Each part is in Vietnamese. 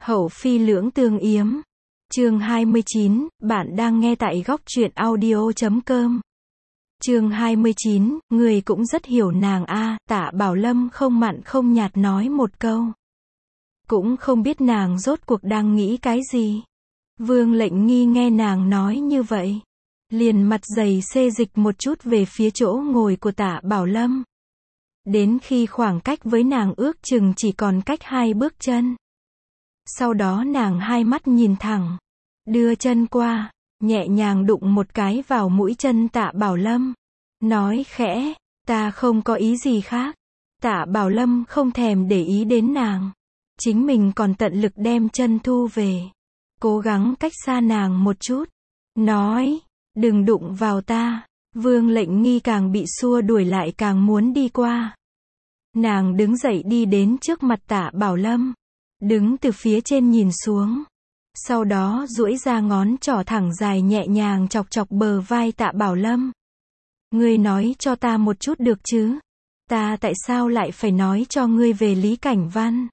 Hậu phi lưỡng tương yếm. Chương 29, bạn đang nghe tại góc truyện audio.com. Chương 29, người cũng rất hiểu nàng a. Tạ Bảo Lâm không mặn không nhạt nói một câu. Cũng không biết nàng rốt cuộc đang nghĩ cái gì. Vương Lệnh Nghi nghe nàng nói như vậy, liền mặt dày xê dịch một chút về phía chỗ ngồi của Tạ Bảo Lâm. Đến khi khoảng cách với nàng ước chừng chỉ còn cách 2 bước chân. Sau đó nàng hai mắt nhìn thẳng, đưa chân qua, nhẹ nhàng đụng một cái vào mũi chân Tạ Bảo Lâm. Nói khẽ, ta không có ý gì khác. Tạ Bảo Lâm không thèm để ý đến nàng. Chính mình còn tận lực đem chân thu về. Cố gắng cách xa nàng một chút. Nói, đừng đụng vào ta. Vương Lệnh Nghi càng bị xua đuổi lại càng muốn đi qua. Nàng đứng dậy đi đến trước mặt Tạ Bảo Lâm. Đứng từ phía trên nhìn xuống. Sau đó duỗi ra ngón trỏ thẳng dài nhẹ nhàng chọc chọc bờ vai Tạ Bảo Lâm. Ngươi nói cho ta một chút được chứ? Ta tại sao lại phải nói cho ngươi về Lý Cảnh Văn?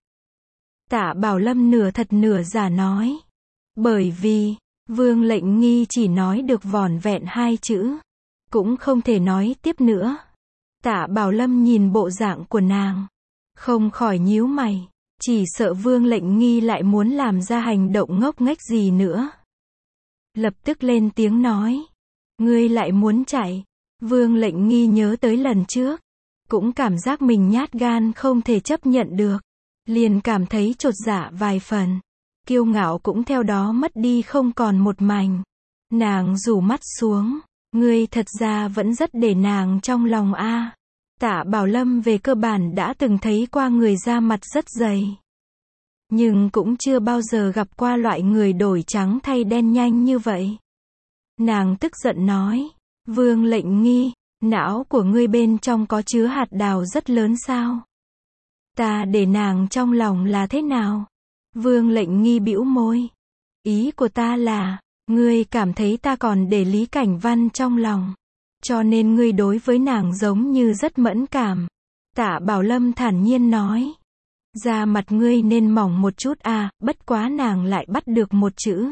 Tạ Bảo Lâm nửa thật nửa giả nói. Bởi vì, Vương Lệnh Nghi chỉ nói được vỏn vẹn 2 chữ. Cũng không thể nói tiếp nữa. Tạ Bảo Lâm nhìn bộ dạng của nàng, không khỏi nhíu mày. Chỉ sợ Vương Lệnh Nghi lại muốn làm ra hành động ngốc nghếch gì nữa. Lập tức lên tiếng nói. Ngươi lại muốn chạy. Vương Lệnh Nghi nhớ tới lần trước. Cũng cảm giác mình nhát gan không thể chấp nhận được. Liền cảm thấy chột dạ vài phần. Kiêu ngạo cũng theo đó mất đi không còn một mảnh. Nàng rủ mắt xuống. Ngươi thật ra vẫn rất để nàng trong lòng a. Tạ Bảo Lâm về cơ bản đã từng thấy qua người da mặt rất dày. Nhưng cũng chưa bao giờ gặp qua loại người đổi trắng thay đen nhanh như vậy. Nàng tức giận nói. Vương Lệnh Nghi, não của ngươi bên trong có chứa hạt đào rất lớn sao? Ta để nàng trong lòng là thế nào? Vương Lệnh Nghi bĩu môi. Ý của ta là, ngươi cảm thấy ta còn để Lý Cảnh Văn trong lòng. Cho nên ngươi đối với nàng giống như rất mẫn cảm. Tạ Bảo Lâm thản nhiên nói. Da mặt ngươi nên mỏng một chút à, bất quá nàng lại bắt được một chữ.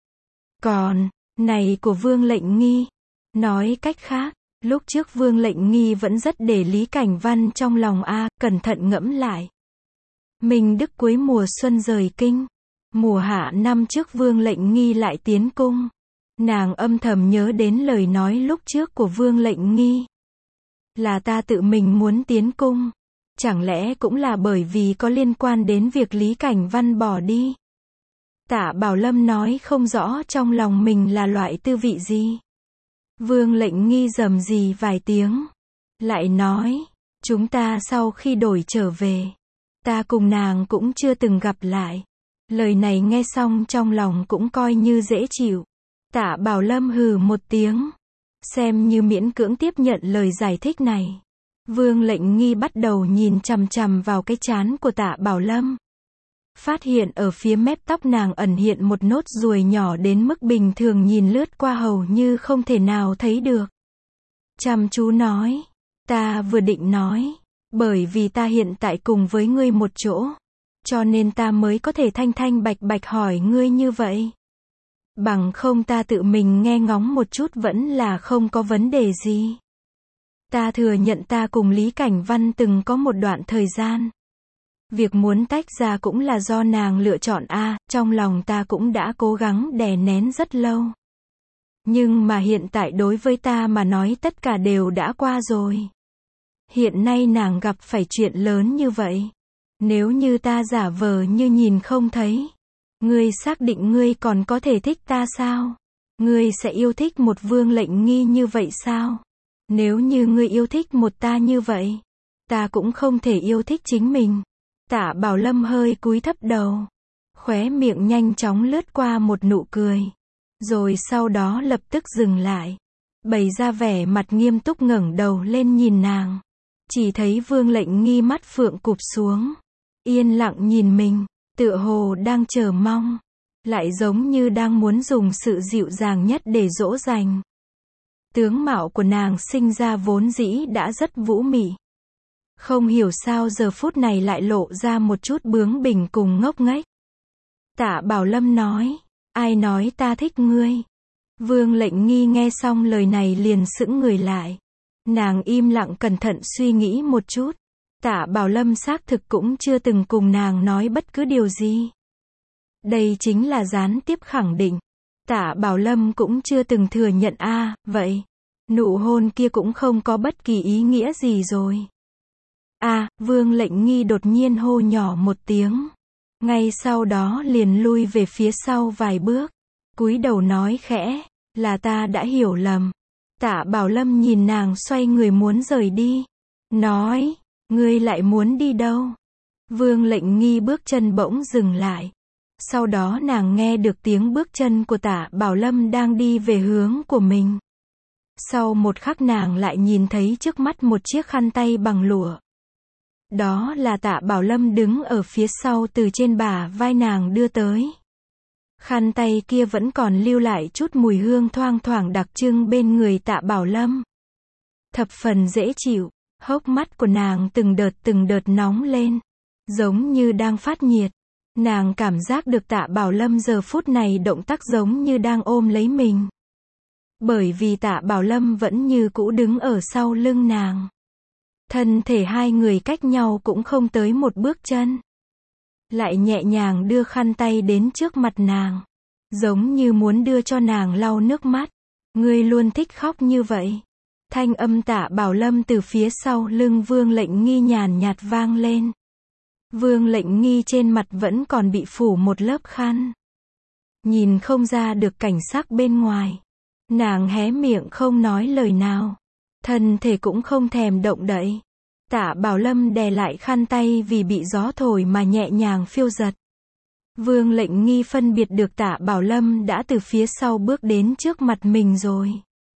Còn, này của Vương Lệnh Nghi. Nói cách khác, lúc trước Vương Lệnh Nghi vẫn rất để Lý Cảnh Văn trong lòng a. Cẩn thận ngẫm lại. Minh Đức cuối mùa xuân rời kinh. Mùa hạ năm trước Vương Lệnh Nghi lại tiến cung. Nàng âm thầm nhớ đến lời nói lúc trước của Vương Lệnh Nghi. Là ta tự mình muốn tiến cung. Chẳng lẽ cũng là bởi vì có liên quan đến việc Lý Cảnh Văn bỏ đi? Tạ Bảo Lâm nói không rõ trong lòng mình là loại tư vị gì. Vương Lệnh Nghi rầm rì vài tiếng. Lại nói, chúng ta sau khi đổi trở về, ta cùng nàng cũng chưa từng gặp lại. Lời này nghe xong trong lòng cũng coi như dễ chịu. Tạ Bảo Lâm hừ một tiếng. Xem như miễn cưỡng tiếp nhận lời giải thích này. Vương Lệnh Nghi bắt đầu nhìn chằm chằm vào cái trán của Tạ Bảo Lâm. Phát hiện ở phía mép tóc nàng ẩn hiện một nốt ruồi nhỏ đến mức bình thường nhìn lướt qua hầu như không thể nào thấy được. Chăm chú nói. Ta vừa định nói. Bởi vì ta hiện tại cùng với ngươi một chỗ. Cho nên ta mới có thể thanh thanh bạch bạch hỏi ngươi như vậy. Bằng không ta tự mình nghe ngóng một chút vẫn là không có vấn đề gì. Ta thừa nhận ta cùng Lý Cảnh Văn từng có một đoạn thời gian. Việc muốn tách ra cũng là do nàng lựa chọn a. Trong lòng ta cũng đã cố gắng đè nén rất lâu. Nhưng mà hiện tại đối với ta mà nói tất cả đều đã qua rồi. Hiện nay nàng gặp phải chuyện lớn như vậy. Nếu như ta giả vờ như nhìn không thấy. Ngươi xác định ngươi còn có thể thích ta sao? Ngươi sẽ yêu thích một Vương Lệnh Nghi như vậy sao? Nếu như ngươi yêu thích một ta như vậy, ta cũng không thể yêu thích chính mình. Tạ Bảo Lâm hơi cúi thấp đầu. Khóe miệng nhanh chóng lướt qua một nụ cười. Rồi sau đó lập tức dừng lại. Bày ra vẻ mặt nghiêm túc ngẩng đầu lên nhìn nàng. Chỉ thấy Vương Lệnh Nghi mắt phượng cụp xuống. Yên lặng nhìn mình. Tựa hồ đang chờ mong. Lại giống như đang muốn dùng sự dịu dàng nhất để dỗ dành. Tướng mạo của nàng sinh ra vốn dĩ đã rất vũ mị. Không hiểu sao giờ phút này lại lộ ra một chút bướng bỉnh cùng ngốc nghếch. Tạ Bảo Lâm nói, ai nói ta thích ngươi? Vương Lệnh Nghi nghe xong lời này liền sững người lại. Nàng im lặng cẩn thận suy nghĩ một chút. Tạ Bảo Lâm xác thực cũng chưa từng cùng nàng nói bất cứ điều gì. Đây chính là gián tiếp khẳng định. Tạ Bảo Lâm cũng chưa từng thừa nhận vậy. Nụ hôn kia cũng không có bất kỳ ý nghĩa gì rồi. Vương Lệnh Nghi đột nhiên hô nhỏ một tiếng. Ngay sau đó liền lui về phía sau vài bước. Cúi đầu nói khẽ, là ta đã hiểu lầm. Tạ Bảo Lâm nhìn nàng xoay người muốn rời đi. Nói, ngươi lại muốn đi đâu? Vương Lệnh Nghi bước chân bỗng dừng lại. Sau đó nàng nghe được tiếng bước chân của Tạ Bảo Lâm đang đi về hướng của mình. Sau một khắc nàng lại nhìn thấy trước mắt một chiếc khăn tay bằng lụa. Đó là Tạ Bảo Lâm đứng ở phía sau từ trên bả vai nàng đưa tới. Khăn tay kia vẫn còn lưu lại chút mùi hương thoang thoảng đặc trưng bên người Tạ Bảo Lâm. Thập phần dễ chịu, hốc mắt của nàng từng đợt nóng lên, giống như đang phát nhiệt. Nàng cảm giác được Tạ Bảo Lâm giờ phút này động tác giống như đang ôm lấy mình. Bởi vì Tạ Bảo Lâm vẫn như cũ đứng ở sau lưng nàng. Thân thể hai người cách nhau cũng không tới một bước chân. Lại nhẹ nhàng đưa khăn tay đến trước mặt nàng. Giống như muốn đưa cho nàng lau nước mắt. Ngươi luôn thích khóc như vậy. Thanh âm Tạ Bảo Lâm từ phía sau lưng Vương Lệnh Nghi nhàn nhạt vang lên. Vương Lệnh Nghi trên mặt vẫn còn bị phủ một lớp khăn. Nhìn không ra được cảnh sắc bên ngoài. Nàng hé miệng không nói lời nào. Thân thể cũng không thèm động đậy. Tạ Bảo Lâm đè lại khăn tay vì bị gió thổi mà nhẹ nhàng phiêu giật. Vương Lệnh Nghi phân biệt được Tạ Bảo Lâm đã từ phía sau bước đến trước mặt mình rồi.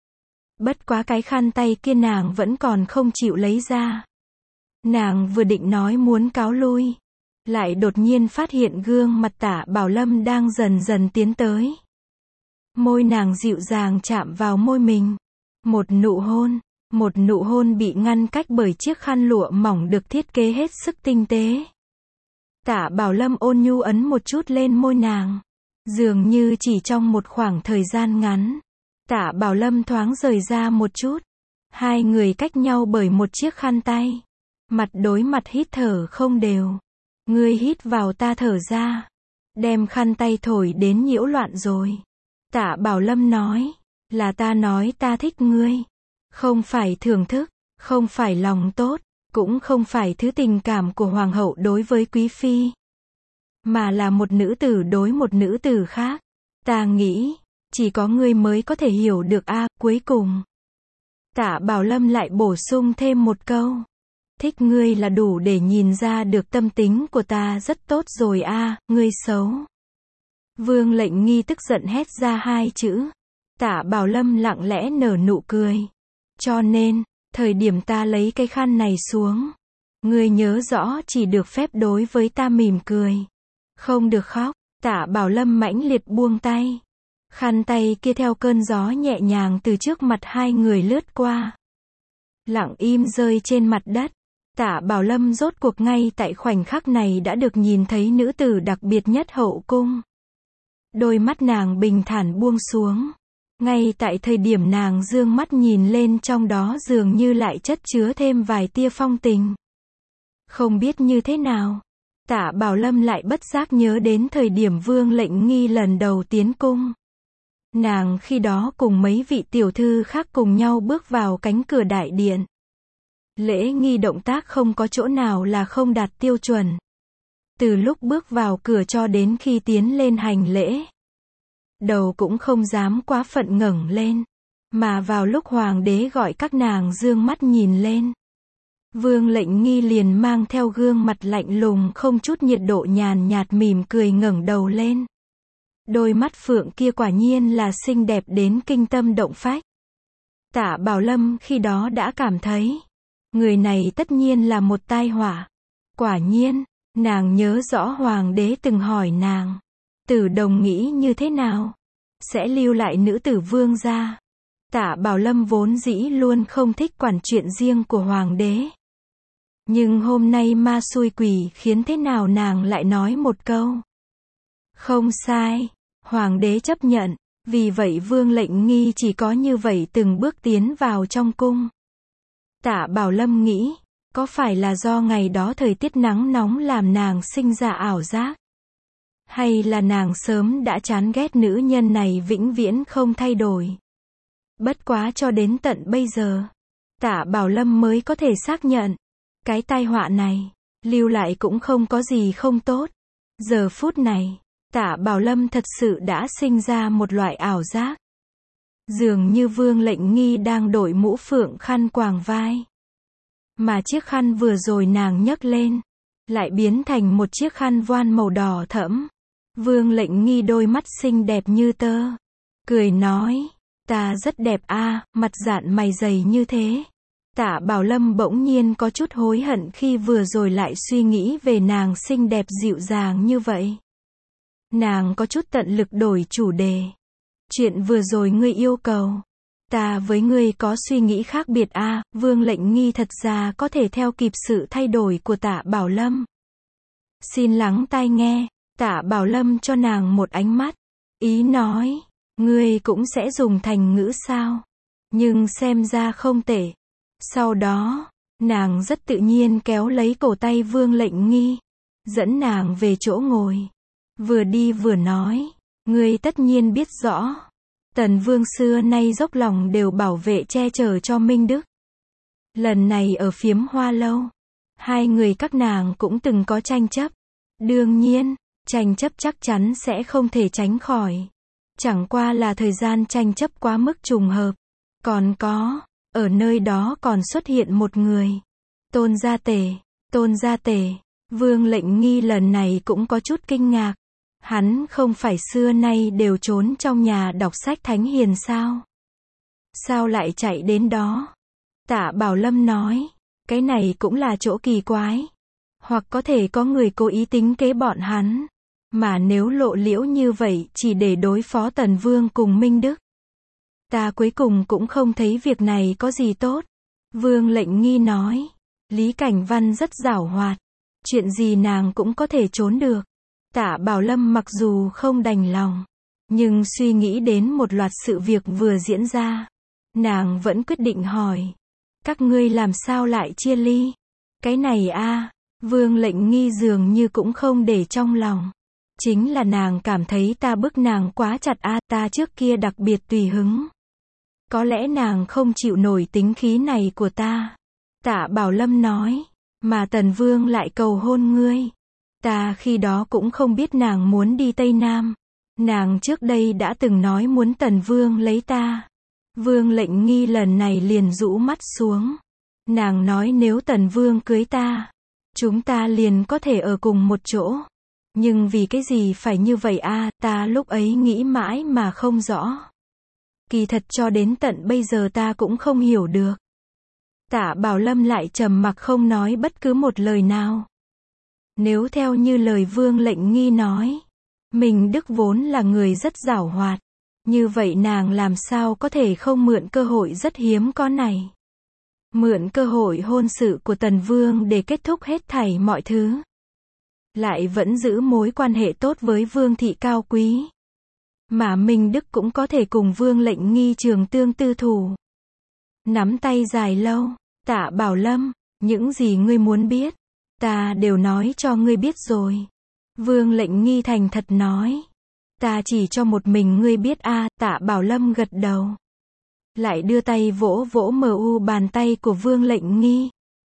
Bất quá cái khăn tay kia nàng vẫn còn không chịu lấy ra. Nàng vừa định nói muốn cáo lui. Lại đột nhiên phát hiện gương mặt Tạ Bảo Lâm đang dần dần tiến tới. Môi nàng dịu dàng chạm vào môi mình. Một nụ hôn bị ngăn cách bởi chiếc khăn lụa mỏng được thiết kế hết sức tinh tế. Tạ Bảo Lâm ôn nhu ấn một chút lên môi nàng. Dường như chỉ trong một khoảng thời gian ngắn. Tạ Bảo Lâm thoáng rời ra một chút. Hai người cách nhau bởi một chiếc khăn tay. Mặt đối mặt hít thở không đều. Ngươi hít vào ta thở ra. Đem khăn tay thổi đến nhiễu loạn rồi. Tạ Bảo Lâm nói. Là ta nói ta thích ngươi. Không phải thưởng thức, không phải lòng tốt, cũng không phải thứ tình cảm của hoàng hậu đối với quý phi. Mà là một nữ tử đối một nữ tử khác. Ta nghĩ, chỉ có ngươi mới có thể hiểu được cuối cùng. Tạ Bảo Lâm lại bổ sung thêm một câu. Thích ngươi là đủ để nhìn ra được tâm tính của ta rất tốt rồi ngươi xấu. Vương Lệnh Nghi tức giận hét ra hai chữ. Tạ Bảo Lâm lặng lẽ nở nụ cười. Cho nên, thời điểm ta lấy cái khăn này xuống, ngươi nhớ rõ chỉ được phép đối với ta mỉm cười. Không được khóc. Tạ Bảo Lâm mãnh liệt buông tay. Khăn tay kia theo cơn gió nhẹ nhàng từ trước mặt hai người lướt qua. Lặng im rơi trên mặt đất. Tạ Bảo Lâm rốt cuộc ngay tại khoảnh khắc này đã được nhìn thấy nữ tử đặc biệt nhất hậu cung. Đôi mắt nàng bình thản buông xuống. Ngay tại thời điểm nàng dương mắt nhìn lên trong đó dường như lại chất chứa thêm vài tia phong tình. Không biết như thế nào, Tạ Bảo Lâm lại bất giác nhớ đến thời điểm Vương Lệnh Nghi lần đầu tiến cung. Nàng khi đó cùng mấy vị tiểu thư khác cùng nhau bước vào cánh cửa đại điện. Lễ nghi động tác không có chỗ nào là không đạt tiêu chuẩn. Từ lúc bước vào cửa cho đến khi tiến lên hành lễ. Đầu cũng không dám quá phận ngẩng lên. Mà vào lúc hoàng đế gọi các nàng dương mắt nhìn lên. Vương Lệnh Nghi liền mang theo gương mặt lạnh lùng không chút nhiệt độ nhàn nhạt mỉm cười ngẩng đầu lên. Đôi mắt phượng kia quả nhiên là xinh đẹp đến kinh tâm động phách. Tạ Bảo Lâm khi đó đã cảm thấy. Người này tất nhiên là một tai họa. Quả nhiên, nàng nhớ rõ hoàng đế từng hỏi nàng. Tử Đồng nghĩ như thế nào? Sẽ lưu lại nữ tử vương gia. Tạ Bảo Lâm vốn dĩ luôn không thích quản chuyện riêng của hoàng đế. Nhưng hôm nay ma xui quỷ khiến thế nào nàng lại nói một câu. Không sai. Hoàng đế chấp nhận. Vì vậy Vương Lệnh Nghi chỉ có như vậy từng bước tiến vào trong cung. Tạ Bảo Lâm nghĩ, có phải là do ngày đó thời tiết nắng nóng làm nàng sinh ra ảo giác? Hay là nàng sớm đã chán ghét nữ nhân này vĩnh viễn không thay đổi? Bất quá cho đến tận bây giờ, Tạ Bảo Lâm mới có thể xác nhận, cái tai họa này, lưu lại cũng không có gì không tốt. Giờ phút này, Tạ Bảo Lâm thật sự đã sinh ra một loại ảo giác. Dường như Vương Lệnh Nghi đang đội mũ phượng khăn quàng vai. Mà chiếc khăn vừa rồi nàng nhấc lên, lại biến thành một chiếc khăn voan màu đỏ thẫm. Vương Lệnh Nghi đôi mắt xinh đẹp như tơ. Cười nói, ta rất đẹp a, mặt dạn mày dày như thế. Tạ Bảo Lâm bỗng nhiên có chút hối hận khi vừa rồi lại suy nghĩ về nàng xinh đẹp dịu dàng như vậy. Nàng có chút tận lực đổi chủ đề. Chuyện vừa rồi ngươi yêu cầu, ta với ngươi có suy nghĩ khác biệt a. Vương Lệnh Nghi thật ra có thể theo kịp sự thay đổi của Tạ Bảo Lâm. Xin lắng tai nghe. Tạ Bảo Lâm cho nàng một ánh mắt. Ý nói, ngươi cũng sẽ dùng thành ngữ sao? Nhưng xem ra không tệ. Sau đó, nàng rất tự nhiên kéo lấy cổ tay Vương Lệnh Nghi, dẫn nàng về chỗ ngồi. Vừa đi vừa nói, ngươi tất nhiên biết rõ, Tần Vương xưa nay dốc lòng đều bảo vệ che chở cho Minh Đức. Lần này ở Phiếm Hoa Lâu, hai người các nàng cũng từng có tranh chấp. Đương nhiên, tranh chấp chắc chắn sẽ không thể tránh khỏi. Chẳng qua là thời gian tranh chấp quá mức trùng hợp. Còn có, ở nơi đó còn xuất hiện một người. Tôn Gia Tể. Tôn Gia Tể. Vương Lệnh Nghi lần này cũng có chút kinh ngạc. Hắn không phải xưa nay đều trốn trong nhà đọc sách thánh hiền sao? Sao lại chạy đến đó? Tạ Bảo Lâm nói, cái này cũng là chỗ kỳ quái. Hoặc có thể có người cố ý tính kế bọn hắn. Mà nếu lộ liễu như vậy chỉ để đối phó Tần Vương cùng Minh Đức. Ta cuối cùng cũng không thấy việc này có gì tốt. Vương Lệnh Nghi nói, Lý Cảnh Văn rất giảo hoạt. Chuyện gì nàng cũng có thể trốn được. Tạ Bảo Lâm mặc dù không đành lòng, nhưng suy nghĩ đến một loạt sự việc vừa diễn ra, nàng vẫn quyết định hỏi. Các ngươi làm sao lại chia ly? Cái này a, Vương Lệnh Nghi dường như cũng không để trong lòng. Chính là nàng cảm thấy ta bức nàng quá chặt a, ta trước kia đặc biệt tùy hứng. Có lẽ nàng không chịu nổi tính khí này của ta. Tạ Bảo Lâm nói, mà Tần Vương lại cầu hôn ngươi. Ta khi đó cũng không biết nàng muốn đi Tây Nam. Nàng trước đây đã từng nói muốn Tần Vương lấy ta. Vương Lệnh Nghi lần này liền rũ mắt xuống. Nàng nói nếu Tần Vương cưới ta, chúng ta liền có thể ở cùng một chỗ. Nhưng vì cái gì phải như vậy a, ta lúc ấy nghĩ mãi mà không rõ. Kỳ thật cho đến tận bây giờ ta cũng không hiểu được. Tạ Bảo Lâm lại trầm mặc không nói bất cứ một lời nào. Nếu theo như lời Vương Lệnh Nghi nói, Minh Đức vốn là người rất giảo hoạt. Như vậy nàng làm sao có thể không mượn cơ hội rất hiếm có này. Mượn cơ hội hôn sự của Tần Vương để kết thúc hết thảy mọi thứ. Lại vẫn giữ mối quan hệ tốt với Vương thị cao quý. Mà Minh Đức cũng có thể cùng Vương Lệnh Nghi trường tương tư thủ. Nắm tay dài lâu, Tạ Bảo Lâm, những gì ngươi muốn biết, ta đều nói cho ngươi biết rồi. Vương Lệnh Nghi thành thật nói, ta chỉ cho một mình ngươi biết a. Tạ Bảo Lâm gật đầu. Lại đưa tay vỗ vỗ bàn tay của Vương Lệnh Nghi.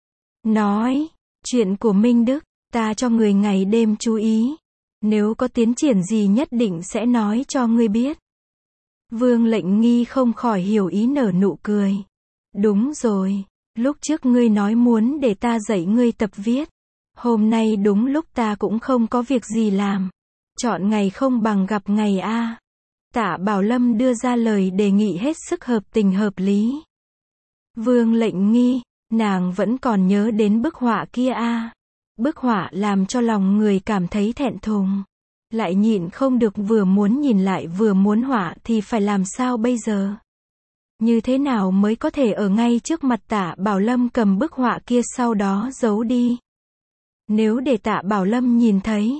Nói, chuyện của Minh Đức, ta cho người ngày đêm chú ý. Nếu có tiến triển gì nhất định sẽ nói cho ngươi biết. Vương Lệnh Nghi không khỏi hiểu ý nở nụ cười. Đúng rồi, lúc trước ngươi nói muốn để ta dạy ngươi tập viết. Hôm nay đúng lúc ta cũng không có việc gì làm. Chọn ngày không bằng gặp ngày a. Tạ Bảo Lâm đưa ra lời đề nghị hết sức hợp tình hợp lý. Vương Lệnh Nghi, nàng vẫn còn nhớ đến bức họa kia a. Bức họa làm cho lòng người cảm thấy thẹn thùng. Lại nhịn không được vừa muốn nhìn lại vừa muốn họa thì phải làm sao bây giờ? Như thế nào mới có thể ở ngay trước mặt Tạ Bảo Lâm cầm bức họa kia sau đó giấu đi? Nếu để Tạ Bảo Lâm nhìn thấy,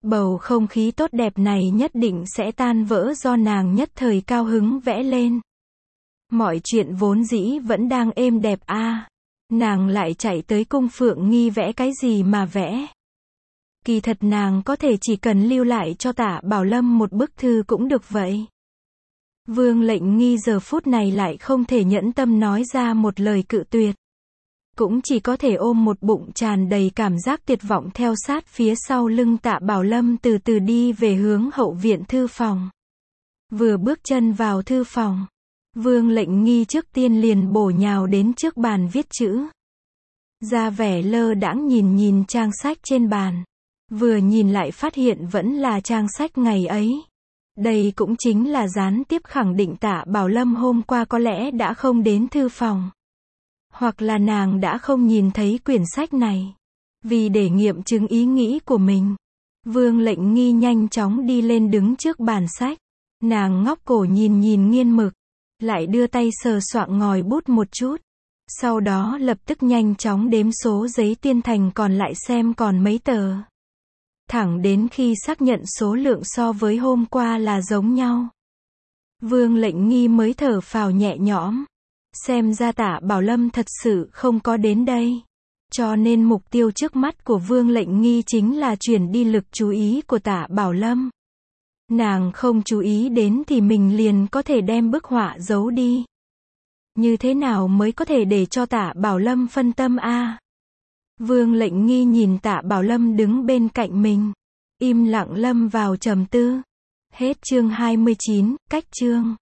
Bầu không khí tốt đẹp này nhất định sẽ tan vỡ do nàng nhất thời cao hứng vẽ lên. Mọi chuyện vốn dĩ vẫn đang êm đẹp nàng lại chạy tới cung Phượng Nghi vẽ cái gì mà vẽ. Kỳ thật nàng có thể chỉ cần lưu lại cho Tạ Bảo Lâm một bức thư cũng được vậy. Vương Lệnh Nghi giờ phút này lại không thể nhẫn tâm nói ra một lời cự tuyệt. Cũng chỉ có thể ôm một bụng tràn đầy cảm giác tuyệt vọng theo sát phía sau lưng Tạ Bảo Lâm từ từ đi về hướng hậu viện thư phòng. Vừa bước chân vào thư phòng, Vương Lệnh Nghi trước tiên liền bổ nhào đến trước bàn viết chữ. Ra vẻ lơ đãng nhìn trang sách trên bàn. Vừa nhìn lại phát hiện vẫn là trang sách ngày ấy. Đây cũng chính là gián tiếp khẳng định Tạ Bảo Lâm hôm qua có lẽ đã không đến thư phòng. Hoặc là nàng đã không nhìn thấy quyển sách này. Vì để nghiệm chứng ý nghĩ của mình, Vương Lệnh Nghi nhanh chóng đi lên đứng trước bàn sách. Nàng ngóc cổ nhìn nghiên mực, lại đưa tay sờ soạng ngòi bút một chút. Sau đó lập tức nhanh chóng đếm số giấy tuyên thành còn lại xem còn mấy tờ. Thẳng đến khi xác nhận số lượng so với hôm qua là giống nhau, Vương Lệnh Nghi mới thở phào nhẹ nhõm. Xem ra Tạ Bảo Lâm thật sự không có đến đây. Cho nên mục tiêu trước mắt của Vương Lệnh Nghi chính là chuyển đi lực chú ý của Tạ Bảo Lâm. Nàng không chú ý đến thì mình liền có thể đem bức họa giấu đi. Như thế nào mới có thể để cho Tạ Bảo Lâm phân tâm Vương Lệnh Nghi nhìn Tạ Bảo Lâm đứng bên cạnh mình, im lặng lâm vào trầm tư. Hết chương 29, cách chương.